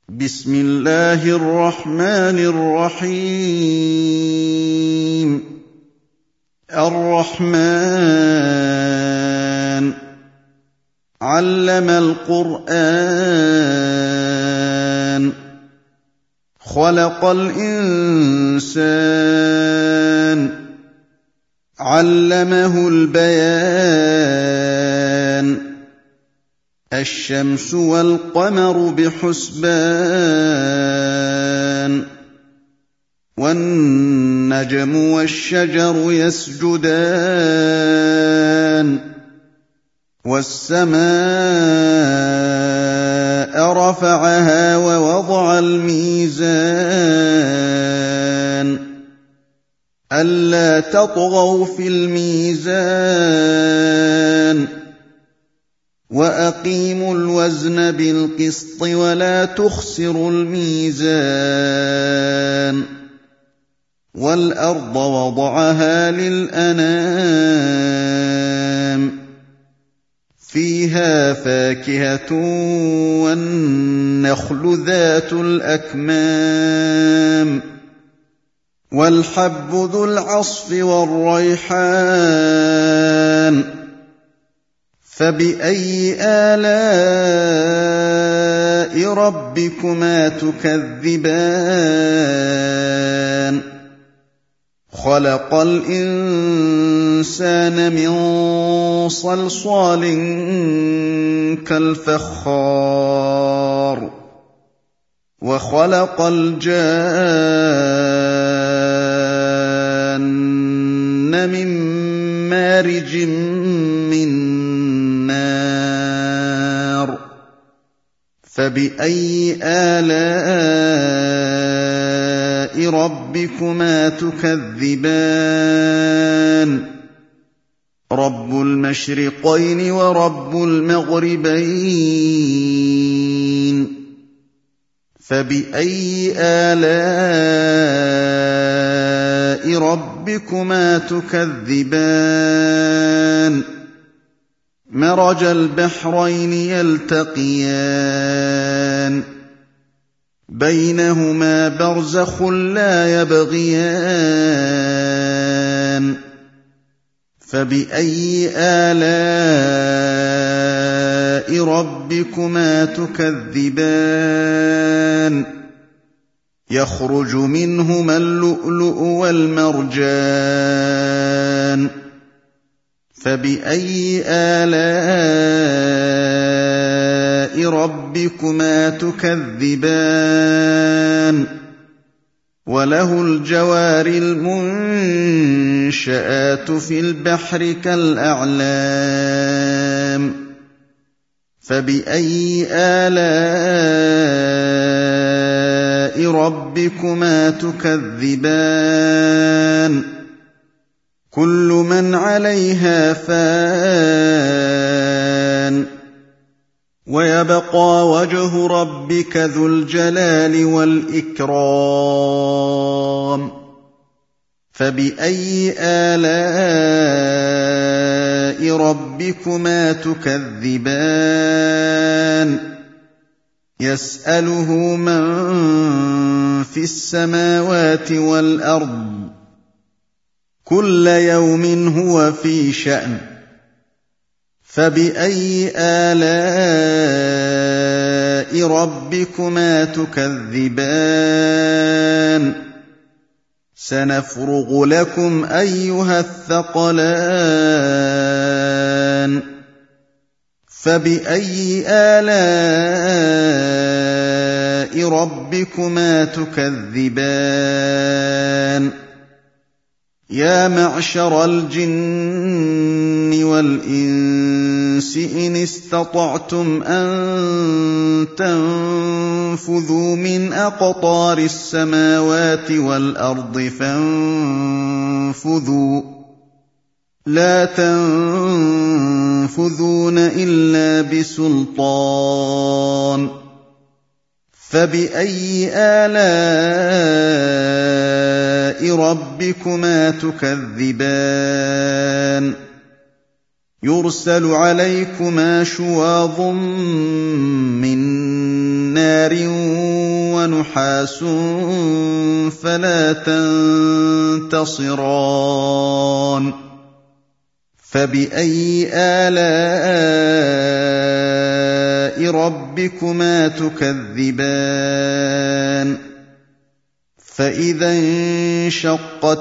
بسم الله الرحمن الرحيم الرحمن علم القرآن خلق الإنسان علمه البيان الشمس والقمر بحسبان والنجم والشجر يسجدان والسماء رفعها ووضع الميزان ألا تطغوا في الميزان وأقيموا الوزن بالقسط ولا تخسروا الميزان والأرض وضعها للأنام فيها فاكهة والنخل ذات الأكمام والحب ذو العصف والريحان فبأي آلاء ربكما تكذبان خلق الإنسان من صلصال كالفخار وخلق الجان من مارج من نار فبأي آلاء ربكما تكذبان رب المشرقين ورب المغربين فبأي آلاء ربكما تكذبان مرج البحرين يلتقيان بينهما برزخ لا يبغيان فبأي آلاء ربكما تكذبان يخرج منهما اللؤلؤ والمرجان فبأي آلاء ربكما تكذبان وله الجوار المنشآت في البحر كالأعلام فبأي آلاء ربكما تكذبان كل من عليها فان ويبقى وجه ربك ذو الجلال والإكرام فبأي آلاء ربكما تكذبان يسأله من في السماوات والأرض كل يوم هو في شأن فبأي آلاء ربكما تكذبان سنفرغ لكم أيها الثقلان فبأي آلاء ربكما تكذبان يا معشر الجن والإنس إن استطعتم أن تنفذوا من أقطار السماوات والأرض فانفذوا لا تنفذون إلا بسلطان فبأي آلاء ربكما تكذبان يرسل عليكما شواظ من نار وَنُحَاسٌ فَلَا تَنتَصِرَانِ فَبِأَيِّ آلَاءِ رَبِّكُمَا تُكَذِّبَانِ فَإِذَا انشَقَّتِ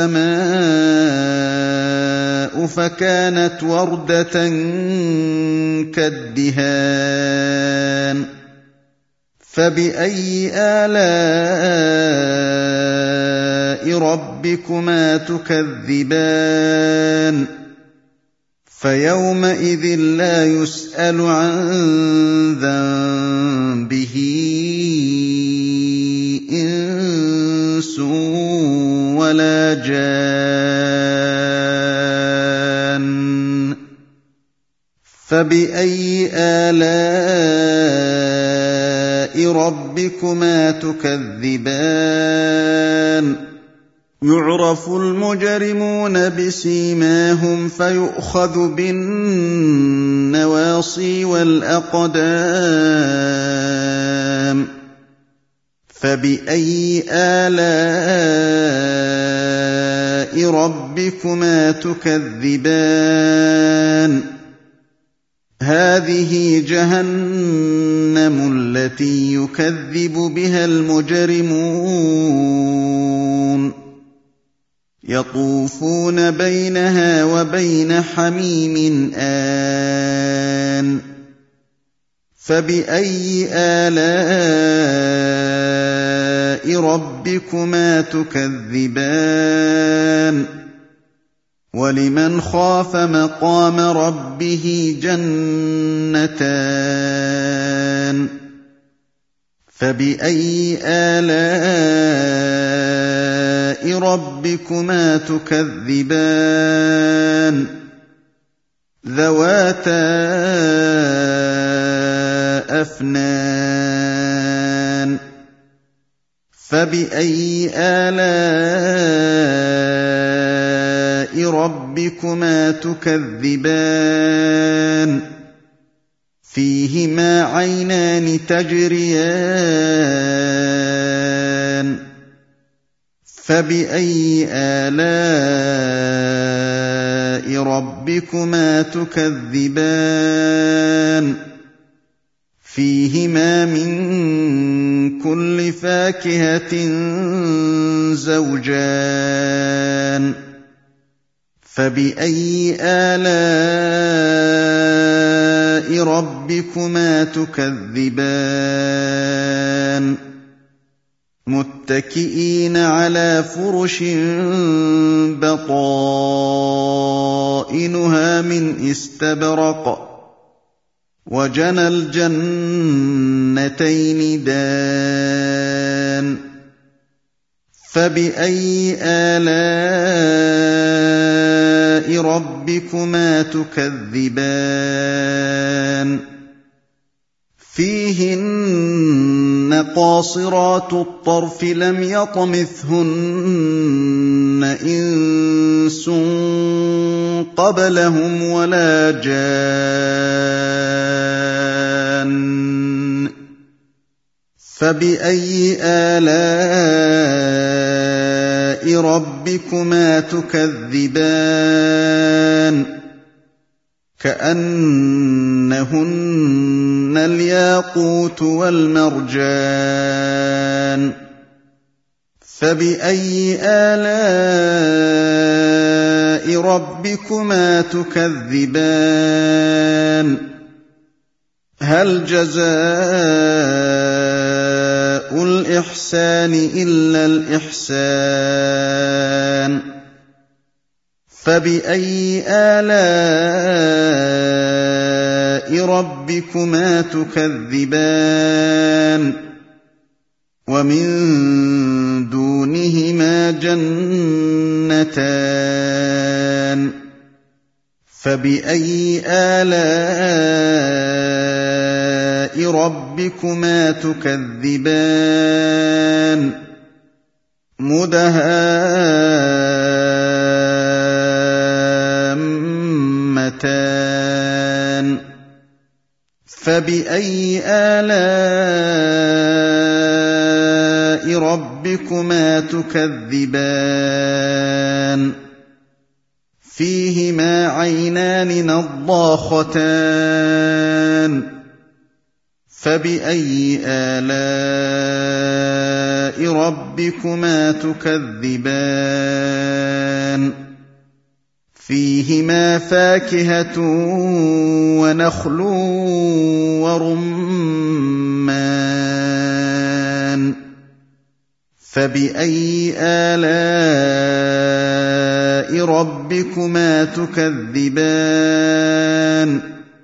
السَّمَاءُ فَكَانَتْ وَرْدَةً كَالدِّهَانِ فَبِأَيِّ آلَاءِ رَبِّكُمَا تُكَذِّبَانِ فَيَوْمَئِذٍ لَّا يُسْأَلُ عَن ذَنبِهِ إِنسٌ وَلَا جَانٌّ فَبِأَيِّ آلَاءِ رَبِّكُمَا تُكَذِّبَانِ يُعْرَفُ الْمُجْرِمُونَ بِسِيمَاهُمْ فَيُؤْخَذُ بِالنَّوَاصِي وَالْأَقْدَامِ فَبِأَيِّ آلَاءِ رَبِّكُمَا تُكَذِّبَانِ هَٰذِهِ جَهَنَّمُ الَّتِي يُكَذِّبُ بِهَا الْمُجْرِمُونَ يَطُوفُونَ بَيْنَهَا وَبَيْنَ حَمِيمٍ آنٍ فَبِأَيِّ آلَاءِ رَبِّكُمَا تُكَذِّبَانِ وَلِمَنْ خَافَ مَقَامَ رَبِّهِ جَنَّتَانِ فَبِأَيِّ آلَاءِ رَبِّكُمَا تُكَذِّبَانِ ذَوَاتَا أَفْنَانٍ فَبِأَيِّ آلَاءِ رَبِّكُمَا تُكَذِّبَانِ فِيهِمَا عَيْنَانِ تَجْرِيَانِ فَبِأَيِّ آلَاءِ رَبِّكُمَا تُكَذِّبَانِ فِيهِمَا مِن كُلِّ فَاكِهَةٍ زَوْجَانِ فَبِأَيِّ آلَاءِ رَبِّكُمَا تُكَذِّبَانِ مُتَّكِئِينَ عَلَىٰ فُرُشٍ بَطَائِنُهَا مِنْ إِسْتَبْرَقٍ وَجَنَى الْجَنَّتَيْنِ دَانٍ فَبِأَيِّ آلَاءِ رَبِّكُمَا تُكَذِّبَانِ فِيهِنَّ قَاصِرَاتُ الطَّرْفِ لَمْ يَطْمِثْهُنَّ إِنسٌ قَبْلَهُمْ وَلَا جَانٌّ فَبِأَيِّ آلَاءِ رَبِّكُمَا تُكَذِّبَانِ كَأَنَّهُنَّ الْيَاقُوتُ وَالْمَرْجَانُ فَبِأَيِّ آلَاءِ رَبِّكُمَا تُكَذِّبَانِ هَلْ جَزَاءُ الْإِحْسَانِ إِلَّا الْإِحْسَانُ فَبِأَيِّ آلَاءِ رَبِّكُمَا تُكَذِّبَانِ وَمِن دُونِهِمَا جَنَّتَانِ فَبِأَيِّ آلَاءِ رَبِّكُمَا تُكَذِّبَانِ مُدْهَامَّتَانِ فَبِأَيِّ آلَاءِ رَبِّكُمَا تُكَذِّبَانِ فِيهِمَا عَيْنَانِ نَضَّاخَتَانِ فَبِأَيِّ آلَاءِ رَبِّكُمَا تُكَذِّبَانِ فِيهِمَا فَاكِهَةٌ وَنَخْلٌ وَرُمَّانٌ فَبِأَيِّ آلَاءِ رَبِّكُمَا تُكَذِّبَانِ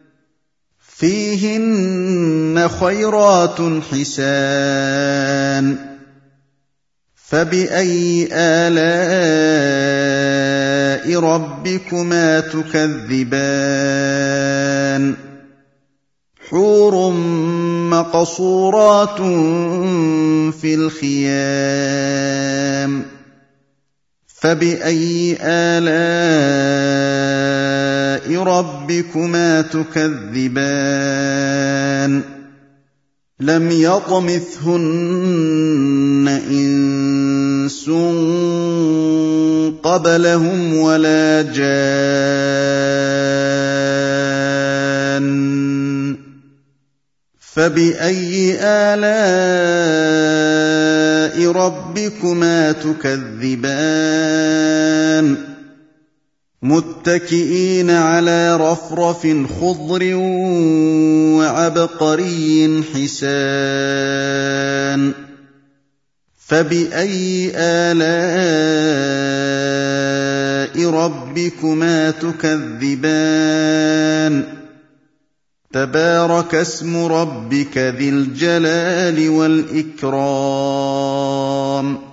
فِيهِنَّ خَيْرَاتٌ حِسَانٌ فَبِأَيِّ آلَاءِ رَبِّكُمَا تُكَذِّبَانِ حُورٌ مَّقْصُورَاتٌ فِي الْخِيَامِ فَبِأَيِّ آلَاءِ رَبِّكُمَا تُكَذِّبَانِ لَمْ يَطْمِثْهُنَّ إِنسٌ قَبْلَهُمْ وَلَا جَانٌّ فَبِأَيِّ آلَاءِ رَبِّكُمَا تُكَذِّبَانِ مُتَّكِئِينَ عَلَىٰ رَفْرَفٍ خُضْرٍ وَعَبْقَرِيٍّ حِسَانٍ فَبِأَيِّ آلَاءِ رَبِّكُمَا تُكَذِّبَانِ تَبَارَكَ اسْمُ رَبِّكَ ذِي الْجَلَالِ وَالْإِكْرَامِ